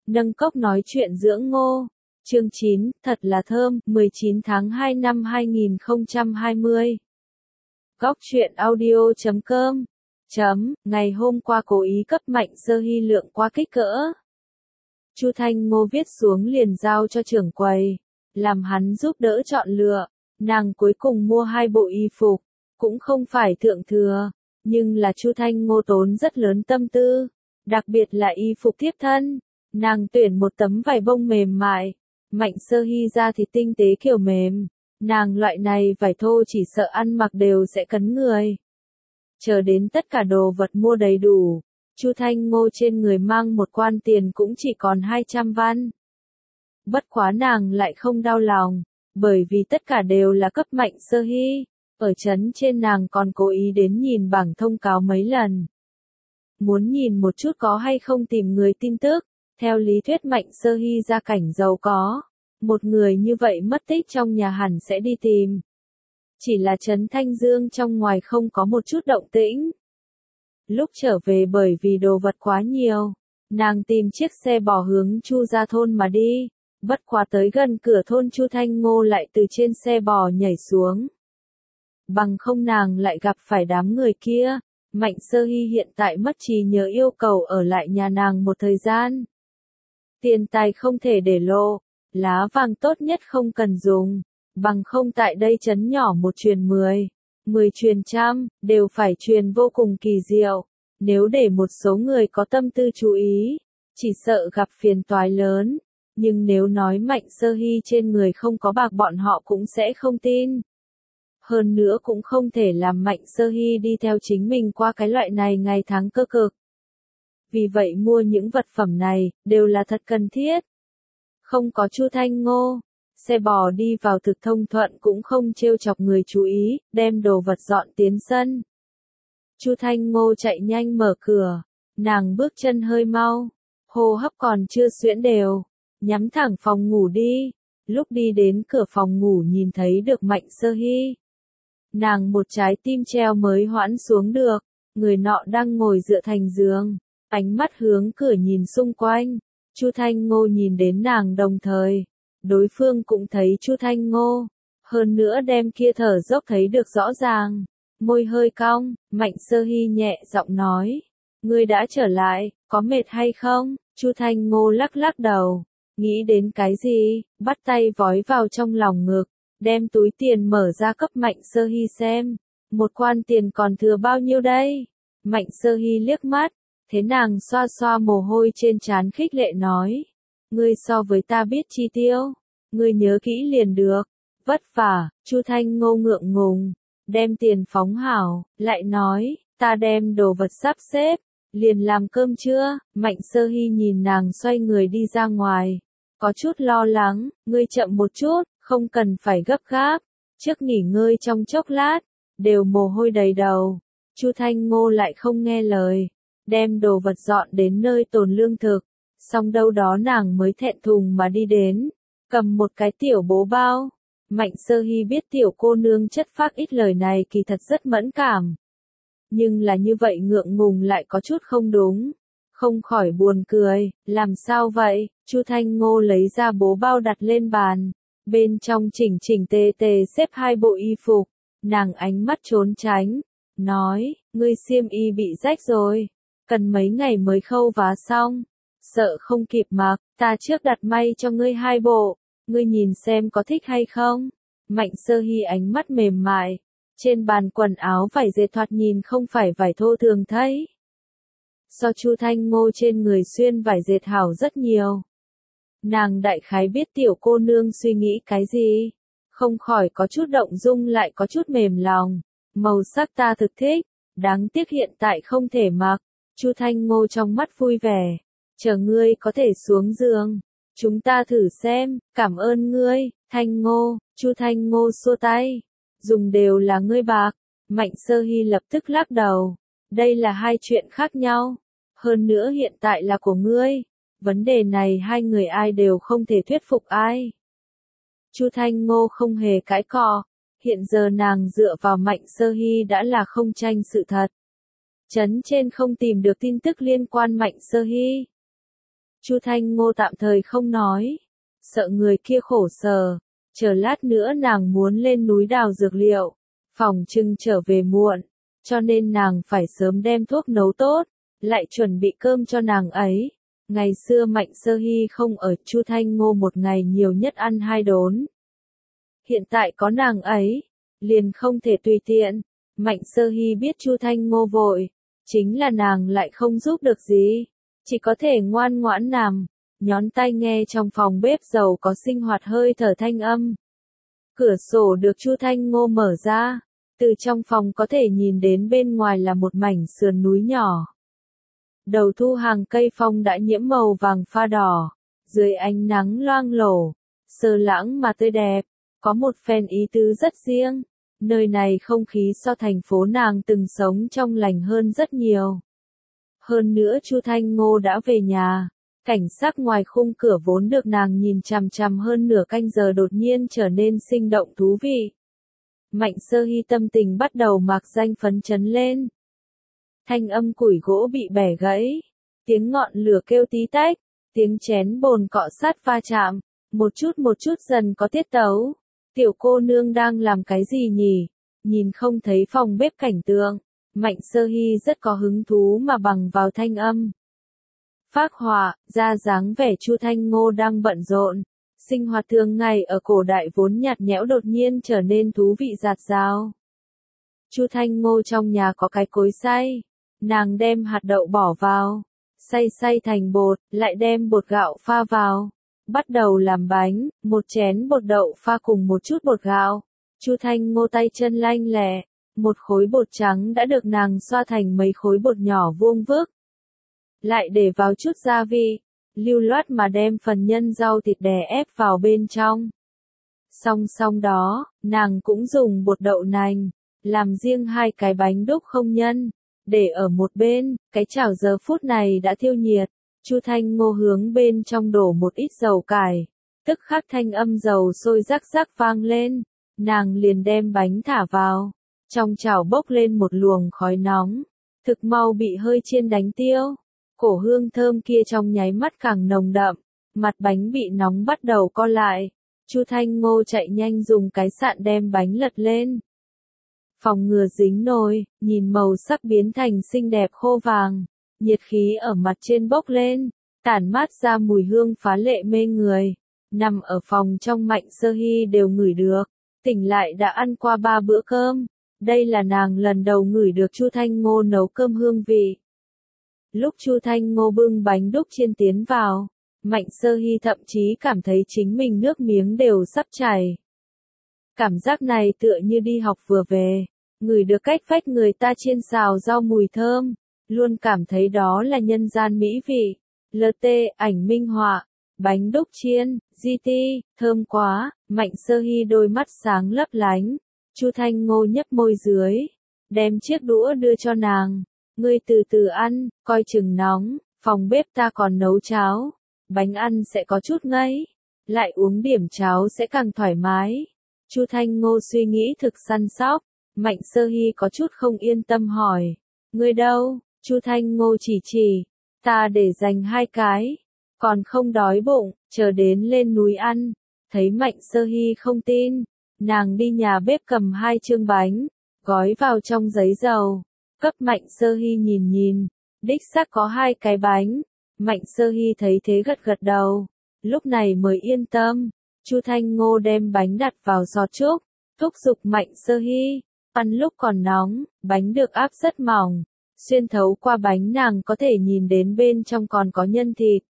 Nâng cốc nói chuyện dưỡng ngô. Chương 9, thật là thơm, 19 tháng 2 năm 2020. Góc truyện audio.com. Ngày hôm qua cố ý cấp Mạnh Sơ Hy lượng qua kích cỡ. Chu Thanh Ngô viết xuống liền giao cho trưởng quầy, làm hắn giúp đỡ chọn lựa. Nàng cuối cùng mua 2 bộ y phục, cũng không phải thượng thừa, nhưng là Chu Thanh Ngô tốn rất lớn tâm tư, đặc biệt là y phục tiếp thân. Nàng tuyển một tấm vải bông mềm mại, Mạnh Sơ Hy da thịt tinh tế kiểu mềm, nàng loại này vải thô chỉ sợ ăn mặc đều sẽ cấn người. Chờ đến tất cả đồ vật mua đầy đủ, Chu Thanh Ngô trên người mang một quan tiền cũng chỉ còn 200 văn. Bất quá nàng lại không đau lòng, bởi vì tất cả đều là cấp Mạnh Sơ Hy, ở trấn trên nàng còn cố ý đến nhìn bảng thông cáo mấy lần. Muốn nhìn một chút có hay không tìm người tin tức. Theo lý thuyết Mạnh Sơ Hy gia cảnh giàu có, một người như vậy mất tích trong nhà hẳn sẽ đi tìm. Chỉ là trấn Thanh Dương trong ngoài không có một chút động tĩnh. Lúc trở về bởi vì đồ vật quá nhiều, nàng tìm chiếc xe bò hướng Chu gia thôn mà đi, bất quá tới gần cửa thôn Chu Thanh Ngô lại từ trên xe bò nhảy xuống. Bằng không nàng lại gặp phải đám người kia, Mạnh Sơ Hy hiện tại mất trí nhớ yêu cầu ở lại nhà nàng một thời gian. Tiền tài không thể để lộ, lá vàng tốt nhất không cần dùng, bằng không tại đây trấn nhỏ một truyền 10, 10 truyền trăm, đều phải truyền vô cùng kỳ diệu. Nếu để một số người có tâm tư chú ý, chỉ sợ gặp phiền toái lớn, nhưng nếu nói Mạnh Sơ Hy trên người không có bạc bọn họ cũng sẽ không tin. Hơn nữa cũng không thể làm Mạnh Sơ Hy đi theo chính mình qua cái loại này ngày tháng cơ cực. Vì vậy mua những vật phẩm này, đều là thật cần thiết. Không có Chu Thanh Ngô, xe bò đi vào thực thông thuận cũng không trêu chọc người chú ý, đem đồ vật dọn tiến sân. Chu Thanh Ngô chạy nhanh mở cửa, nàng bước chân hơi mau, hô hấp còn chưa xuyễn đều, nhắm thẳng phòng ngủ đi. Lúc đi đến cửa phòng ngủ nhìn thấy được Mạnh Sơ Hy. Nàng một trái tim treo mới hoãn xuống được, người nọ đang ngồi dựa thành giường. Ánh mắt hướng cửa nhìn xung quanh, Chu Thanh Ngô nhìn đến nàng đồng thời, đối phương cũng thấy Chu Thanh Ngô, hơn nữa đem kia thở dốc thấy được rõ ràng, môi hơi cong, Mạnh Sơ Hy nhẹ giọng nói, ngươi đã trở lại, có mệt hay không? Chu Thanh Ngô lắc lắc đầu, nghĩ đến cái gì, bắt tay vói vào trong lòng ngực, đem túi tiền mở ra cấp Mạnh Sơ Hy xem, một quan tiền còn thừa bao nhiêu đây? Mạnh Sơ Hy liếc mắt. Thế nàng xoa xoa mồ hôi trên trán khích lệ nói, ngươi so với ta biết chi tiêu, ngươi nhớ kỹ liền được, vất vả. Chu Thanh Ngô ngượng ngùng, đem tiền phóng hảo, lại nói, ta đem đồ vật sắp xếp, liền làm cơm trưa. Mạnh Sơ Hy nhìn nàng xoay người đi ra ngoài, có chút lo lắng, ngươi chậm một chút, không cần phải gấp gáp, trước nghỉ ngơi trong chốc lát, đều mồ hôi đầy đầu. Chu Thanh Ngô lại không nghe lời. Đem đồ vật dọn đến nơi tồn lương thực, xong đâu đó nàng mới thẹn thùng mà đi đến, cầm một cái tiểu bố bao. Mạnh Sơ Hy biết tiểu cô nương chất phác ít lời này kỳ thật rất mẫn cảm. Nhưng là như vậy ngượng ngùng lại có chút không đúng, không khỏi buồn cười, làm sao vậy? Chu Thanh Ngô lấy ra bố bao đặt lên bàn, bên trong chỉnh chỉnh tề tề xếp 2 bộ y phục, nàng ánh mắt trốn tránh, nói, ngươi xiêm y bị rách rồi. Cần mấy ngày mới khâu vá xong, sợ không kịp mặc, ta trước đặt may cho ngươi 2 bộ, ngươi nhìn xem có thích hay không. Mạnh Sơ Hy ánh mắt mềm mại, trên bàn quần áo vải dệt thoạt nhìn không phải vải thô thường thấy. So Chu Thanh Ngô trên người xuyên vải dệt hảo rất nhiều. Nàng đại khái biết tiểu cô nương suy nghĩ cái gì, không khỏi có chút động dung lại có chút mềm lòng, màu sắc ta thực thích, đáng tiếc hiện tại không thể mặc. Chu Thanh Ngô trong mắt vui vẻ, chờ ngươi có thể xuống giường, chúng ta thử xem, cảm ơn ngươi. Thanh Ngô. Chu Thanh Ngô xua tay, dùng đều là ngươi bạc. Mạnh Sơ Hy lập tức lắc đầu, đây là 2 chuyện khác nhau, hơn nữa hiện tại là của ngươi, vấn đề này 2 người ai đều không thể thuyết phục ai. Chu Thanh Ngô không hề cãi cọ, hiện giờ nàng dựa vào Mạnh Sơ Hy đã là không tranh sự thật. Trấn trên không tìm được tin tức liên quan Mạnh Sơ Hy. Chu Thanh Ngô tạm thời không nói, sợ người kia khổ sở, chờ lát nữa nàng muốn lên núi đào dược liệu, phòng trưng trở về muộn, cho nên nàng phải sớm đem thuốc nấu tốt, lại chuẩn bị cơm cho nàng ấy. Ngày xưa Mạnh Sơ Hy không ở, Chu Thanh Ngô một ngày nhiều nhất ăn 2 đốn. Hiện tại có nàng ấy, liền không thể tùy tiện. Mạnh Sơ Hy biết Chu Thanh Ngô vội, chính là nàng lại không giúp được gì, chỉ có thể ngoan ngoãn nằm, nhón tai nghe trong phòng bếp dầu có sinh hoạt hơi thở thanh âm. Cửa sổ được Chu Thanh Ngô mở ra, từ trong phòng có thể nhìn đến bên ngoài là một mảnh sườn núi nhỏ. Đầu thu hàng cây phong đã nhiễm màu vàng pha đỏ, dưới ánh nắng loang lổ, sơ lãng mà tươi đẹp, có một phen ý tứ rất riêng. Nơi này không khí so thành phố nàng từng sống trong lành hơn rất nhiều. Hơn nữa Chu Thanh Ngô đã về nhà, cảnh sắc ngoài khung cửa vốn được nàng nhìn chằm chằm hơn nửa canh giờ đột nhiên trở nên sinh động thú vị. Mạnh Sơ Hy tâm tình bắt đầu mạc danh phấn chấn lên. Thanh âm củi gỗ bị bẻ gãy, tiếng ngọn lửa kêu tí tách, tiếng chén bồn cọ sát va chạm, một chút dần có tiết tấu. Tiểu cô nương đang làm cái gì nhỉ? Nhìn không thấy phòng bếp cảnh tượng, Mạnh Sơ Hy rất có hứng thú mà bằng vào thanh âm. Phác họa, ra dáng vẻ Chu Thanh Ngô đang bận rộn, sinh hoạt thường ngày ở cổ đại vốn nhạt nhẽo đột nhiên trở nên thú vị dạt dào. Chu Thanh Ngô trong nhà có cái cối xay, nàng đem hạt đậu bỏ vào, xay thành bột, lại đem bột gạo pha vào. Bắt đầu làm bánh, một chén bột đậu pha cùng một chút bột gạo. Chu Thanh Ngô tay chân lanh lẹ, một khối bột trắng đã được nàng xoa thành mấy khối bột nhỏ vuông vức. Lại để vào chút gia vị, lưu loát mà đem phần nhân rau thịt đè ép vào bên trong. Song đó, nàng cũng dùng bột đậu nành, làm riêng 2 cái bánh đúc không nhân, để ở một bên, cái chảo giờ phút này đã thiêu nhiệt. Chu Thanh Ngô hướng bên trong đổ một ít dầu cải, tức khắc thanh âm dầu sôi rắc rắc vang lên, nàng liền đem bánh thả vào, trong chảo bốc lên một luồng khói nóng, thực mau bị hơi chiên đánh tiêu, cổ hương thơm kia trong nháy mắt càng nồng đậm, mặt bánh bị nóng bắt đầu co lại, Chu Thanh Ngô chạy nhanh dùng cái sạn đem bánh lật lên. Phòng ngừa dính nồi, nhìn màu sắc biến thành xinh đẹp khô vàng. Nhiệt khí ở mặt trên bốc lên, tản mát ra mùi hương phá lệ mê người. Nằm ở phòng trong Mạnh Sơ Hy đều ngửi được, tỉnh lại đã ăn qua 3 bữa cơm. Đây là nàng lần đầu ngửi được Chu Thanh Ngô nấu cơm hương vị. Lúc Chu Thanh Ngô bưng bánh đúc chiên tiến vào, Mạnh Sơ Hy thậm chí cảm thấy chính mình nước miếng đều sắp chảy. Cảm giác này tựa như đi học vừa về, ngửi được cách phách người ta chiên xào rau mùi thơm. Luôn cảm thấy đó là nhân gian mỹ vị. LT, ảnh minh họa, bánh đúc chiên, GT, thơm quá, Mạnh Sơ Hy đôi mắt sáng lấp lánh. Chu Thanh Ngô nhấp môi dưới, đem chiếc đũa đưa cho nàng. Ngươi từ từ ăn, coi chừng nóng, phòng bếp ta còn nấu cháo. Bánh ăn sẽ có chút ngấy, lại uống điểm cháo sẽ càng thoải mái. Chu Thanh Ngô suy nghĩ thực săn sóc, Mạnh Sơ Hy có chút không yên tâm hỏi. Ngươi đâu? Chu Thanh Ngô chỉ, ta để dành 2 cái, còn không đói bụng, chờ đến lên núi ăn. Thấy Mạnh Sơ Hy không tin, nàng đi nhà bếp cầm 2 chương bánh, gói vào trong giấy dầu, cấp Mạnh Sơ Hy nhìn, đích xác có 2 cái bánh. Mạnh Sơ Hy thấy thế gật gật đầu, lúc này mới yên tâm. Chu Thanh Ngô đem bánh đặt vào giọt trúc, thúc giục Mạnh Sơ Hy, ăn lúc còn nóng, bánh được áp rất mỏng. Xuyên thấu qua bánh nàng có thể nhìn đến bên trong còn có nhân thịt,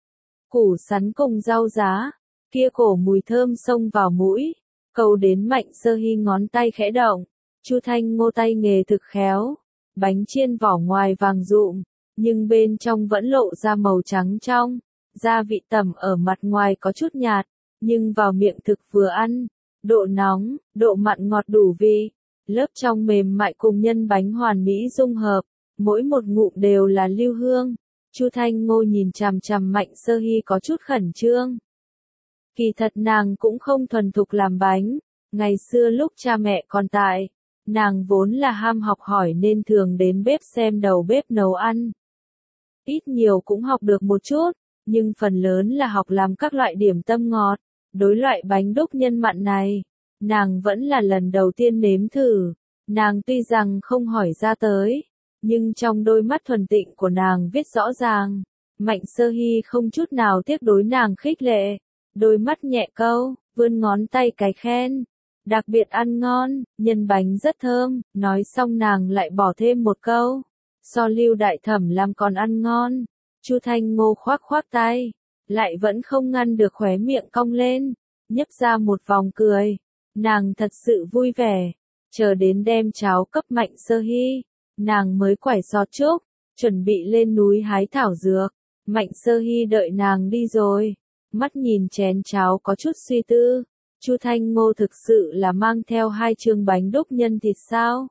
củ sắn cùng rau giá, kia cổ mùi thơm xông vào mũi, cầu đến Mạnh Sơ Hy ngón tay khẽ động. Chu Thanh Ngô tay nghề thực khéo, bánh chiên vỏ ngoài vàng rụm, nhưng bên trong vẫn lộ ra màu trắng trong, gia vị tẩm ở mặt ngoài có chút nhạt, nhưng vào miệng thực vừa ăn, độ nóng, độ mặn ngọt đủ vị, lớp trong mềm mại cùng nhân bánh hoàn mỹ dung hợp. Mỗi một ngụm đều là lưu hương. Chu Thanh Ngô nhìn chằm chằm Mạnh Sơ Hy có chút khẩn trương. Kỳ thật nàng cũng không thuần thục làm bánh. Ngày xưa lúc cha mẹ còn tại, nàng vốn là ham học hỏi nên thường đến bếp xem đầu bếp nấu ăn. Ít nhiều cũng học được một chút, nhưng phần lớn là học làm các loại điểm tâm ngọt. Đối loại bánh đúc nhân mặn này, nàng vẫn là lần đầu tiên nếm thử. Nàng tuy rằng không hỏi ra tới, nhưng trong đôi mắt thuần tịnh của nàng viết rõ ràng. Mạnh Sơ Hy không chút nào tiếc đối nàng khích lệ, đôi mắt nhẹ câu, vươn ngón tay cái khen. Đặc biệt ăn ngon, nhân bánh rất thơm, nói xong nàng lại bỏ thêm một câu. So Lưu đại thẩm làm còn ăn ngon. Chu Thanh Ngô khoác khoác tay, lại vẫn không ngăn được khóe miệng cong lên, nhấp ra một vòng cười. Nàng thật sự vui vẻ, chờ đến đem cháo cấp Mạnh Sơ Hy, nàng mới quải giọt trúc, chuẩn bị lên núi hái thảo dược. Mạnh Sơ Hy đợi nàng đi rồi, mắt nhìn chén cháo có chút suy tư. Chu Thanh Ngô thực sự là mang theo 2 chương bánh đúc nhân thịt sao?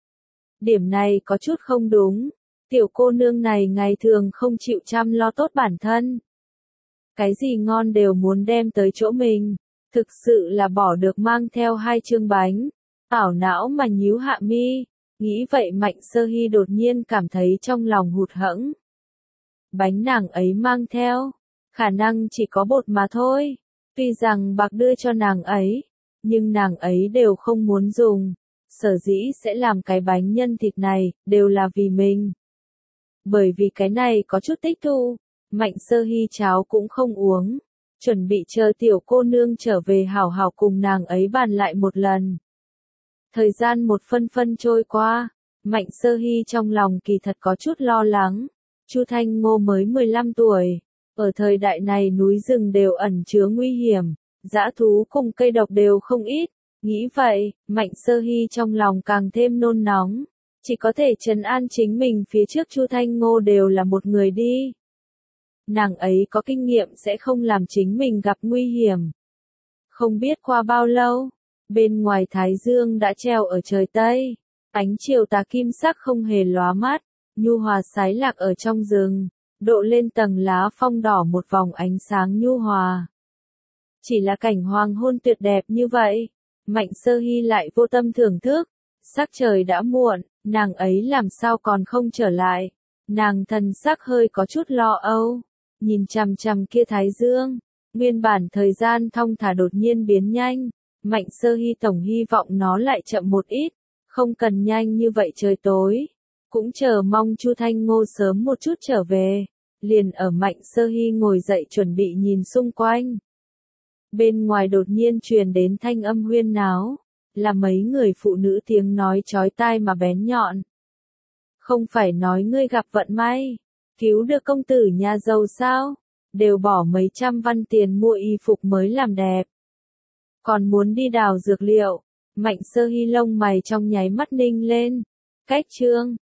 Điểm này có chút không đúng. Tiểu cô nương này ngày thường không chịu chăm lo tốt bản thân. Cái gì ngon đều muốn đem tới chỗ mình. Thực sự là bỏ được mang theo 2 chương bánh. Ảo não mà nhíu hạ mi. Nghĩ vậy Mạnh Sơ Hy đột nhiên cảm thấy trong lòng hụt hẫng. Bánh nàng ấy mang theo, khả năng chỉ có bột mà thôi. Tuy rằng bạc đưa cho nàng ấy, nhưng nàng ấy đều không muốn dùng. Sở dĩ sẽ làm cái bánh nhân thịt này, đều là vì mình. Bởi vì cái này có chút tích thu, Mạnh Sơ Hy cháo cũng không uống. Chuẩn bị chờ tiểu cô nương trở về hảo hảo cùng nàng ấy bàn lại một lần. Thời gian một phân phân trôi qua, Mạnh Sơ Hy trong lòng kỳ thật có chút lo lắng. Chu Thanh Ngô mới 15 tuổi, ở thời đại này núi rừng đều ẩn chứa nguy hiểm, dã thú cùng cây độc đều không ít. Nghĩ vậy, Mạnh Sơ Hy trong lòng càng thêm nôn nóng, chỉ có thể trấn an chính mình phía trước Chu Thanh Ngô đều là một người đi. Nàng ấy có kinh nghiệm sẽ không làm chính mình gặp nguy hiểm. Không biết qua bao lâu, bên ngoài Thái Dương đã treo ở trời Tây, ánh chiều tà kim sắc không hề lóa mắt, nhu hòa sái lạc ở trong rừng, độ lên tầng lá phong đỏ một vòng ánh sáng nhu hòa. Chỉ là cảnh hoàng hôn tuyệt đẹp như vậy, Mạnh Sơ Hy lại vô tâm thưởng thức. Sắc trời đã muộn, nàng ấy làm sao còn không trở lại. Nàng thần sắc hơi có chút lo âu, nhìn chằm chằm kia Thái Dương, nguyên bản thời gian thong thả đột nhiên biến nhanh. Mạnh Sơ Hy tổng hy vọng nó lại chậm một ít, không cần nhanh như vậy trời tối. Cũng chờ mong Chu Thanh Ngô sớm một chút trở về. Liền ở Mạnh Sơ Hy ngồi dậy chuẩn bị nhìn xung quanh. Bên ngoài đột nhiên truyền đến thanh âm huyên náo, là mấy người phụ nữ tiếng nói chói tai mà bén nhọn. Không phải nói ngươi gặp vận may, cứu được công tử nhà giàu sao, đều bỏ mấy trăm văn tiền mua y phục mới làm đẹp. Còn muốn đi đào dược liệu, Mạnh Sơ Hy lông mày trong nháy mắt ninh lên. Cách chương